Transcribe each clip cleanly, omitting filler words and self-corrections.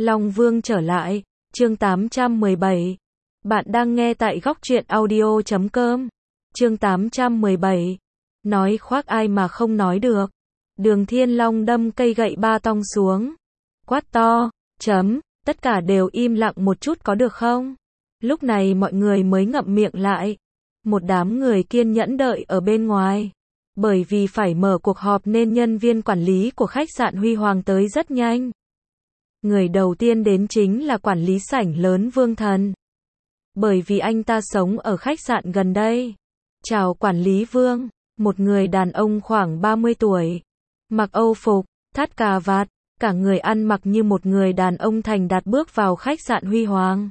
Long Vương trở lại, chương 817. Bạn đang nghe tại góc truyện audio.com. Chương 817. Nói khoác ai mà không nói được. Đường Thiên Long đâm cây gậy ba tong xuống. Quát to, tất cả đều im lặng một chút có được không? Lúc này mọi người mới ngậm miệng lại. Một đám người kiên nhẫn đợi ở bên ngoài. Bởi vì phải mở cuộc họp nên nhân viên quản lý của khách sạn Huy Hoàng tới rất nhanh. Người đầu tiên đến chính là quản lý sảnh lớn Vương Thần. Bởi vì anh ta sống ở khách sạn gần đây. Chào quản lý Vương, một người đàn ông khoảng 30 tuổi. Mặc Âu phục, thắt cà vạt, cả người ăn mặc như một người đàn ông thành đạt bước vào khách sạn Huy Hoàng.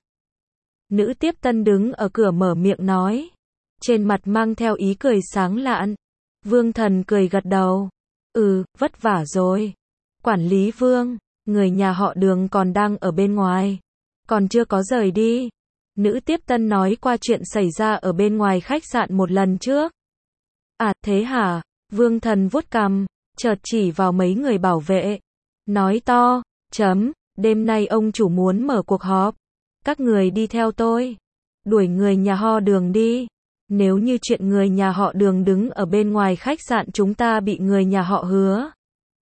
Nữ tiếp tân đứng ở cửa mở miệng nói. Trên mặt mang theo ý cười sáng lạn. Vương Thần cười gật đầu. Vất vả rồi. Quản lý Vương, người nhà họ Đường còn đang ở bên ngoài. Còn chưa có rời đi. Nữ tiếp tân nói qua chuyện xảy ra ở bên ngoài khách sạn một lần trước. À, thế hả? Vương Thần vuốt cằm, chợt chỉ vào mấy người bảo vệ. Nói to, đêm nay ông chủ muốn mở cuộc họp. Các người đi theo tôi. Đuổi người nhà họ Đường đi. Nếu như chuyện người nhà họ Đường đứng ở bên ngoài khách sạn chúng ta bị người nhà họ Hứa,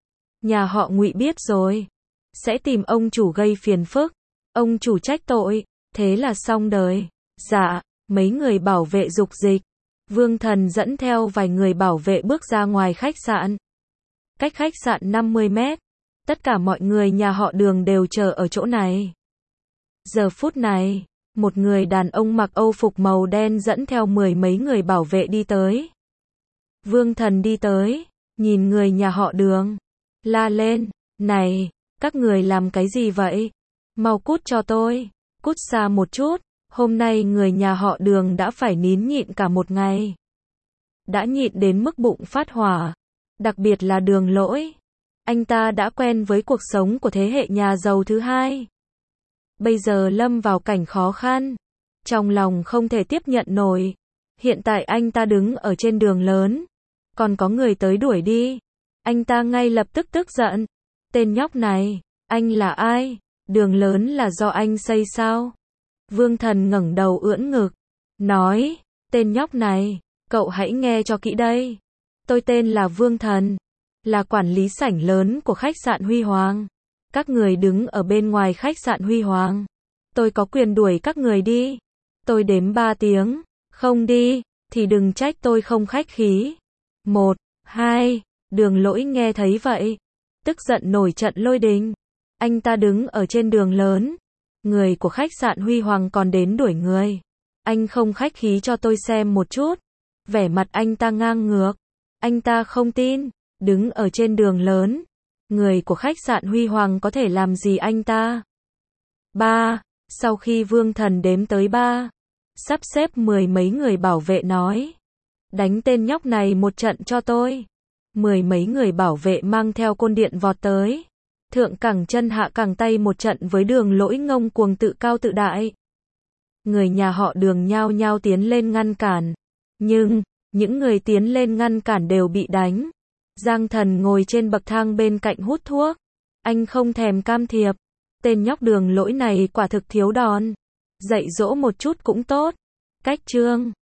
nhà họ Ngụy biết rồi, sẽ tìm ông chủ gây phiền phức. Ông chủ trách tội, thế là xong đời. Dạ, mấy người bảo vệ dục dịch. Vương Thần dẫn theo vài người bảo vệ bước ra ngoài khách sạn. Cách khách sạn 50 mét. Tất cả mọi người nhà họ Đường đều chờ ở chỗ này. Giờ phút này, một người đàn ông mặc Âu phục màu đen dẫn theo mười mấy người bảo vệ đi tới. Vương Thần đi tới, nhìn người nhà họ Đường, la lên, này, các người làm cái gì vậy? Mau cút cho tôi, cút xa một chút, hôm nay người nhà họ Đường đã phải nín nhịn cả một ngày. Đã nhịn đến mức bụng phát hỏa, đặc biệt là Đường Lỗi. Anh ta đã quen với cuộc sống của thế hệ nhà giàu thứ hai. Bây giờ lâm vào cảnh khó khăn, trong lòng không thể tiếp nhận nổi. Hiện tại anh ta đứng ở trên đường lớn, còn có người tới đuổi đi. Anh ta ngay lập tức tức giận. Tên nhóc này, anh là ai? Đường lớn là do anh xây sao? Vương Thần ngẩng đầu ưỡn ngực, nói, tên nhóc này, cậu hãy nghe cho kỹ đây. Tôi tên là Vương Thần, là quản lý sảnh lớn của khách sạn Huy Hoàng. Các người đứng ở bên ngoài khách sạn Huy Hoàng. Tôi có quyền đuổi các người đi. Tôi đếm 3 tiếng. Không đi, thì đừng trách tôi không khách khí. 1, 2, Đường Lỗi nghe thấy vậy. Tức giận nổi trận lôi đình. Anh ta đứng ở trên đường lớn. Người của khách sạn Huy Hoàng còn đến đuổi người. Anh không khách khí cho tôi xem một chút. Vẻ mặt anh ta ngang ngược. Anh ta không tin. Đứng ở trên đường lớn. Người của khách sạn Huy Hoàng có thể làm gì anh ta? 3. Sau khi Vương Thần đếm tới 3, sắp xếp mười mấy người bảo vệ nói. Đánh tên nhóc này một trận cho tôi. Mười mấy người bảo vệ mang theo côn điện vọt tới. Thượng cẳng chân hạ cẳng tay một trận với Đường Lỗi ngông cuồng tự cao tự đại. Người nhà họ Đường nhao nhao tiến lên ngăn cản. Nhưng, những người tiến lên ngăn cản đều bị đánh. Giang Thần ngồi trên bậc thang bên cạnh hút thuốc. Anh không thèm cam thiệp. Tên nhóc Đường Lỗi này quả thực thiếu đòn. Dạy dỗ một chút cũng tốt. Cách chương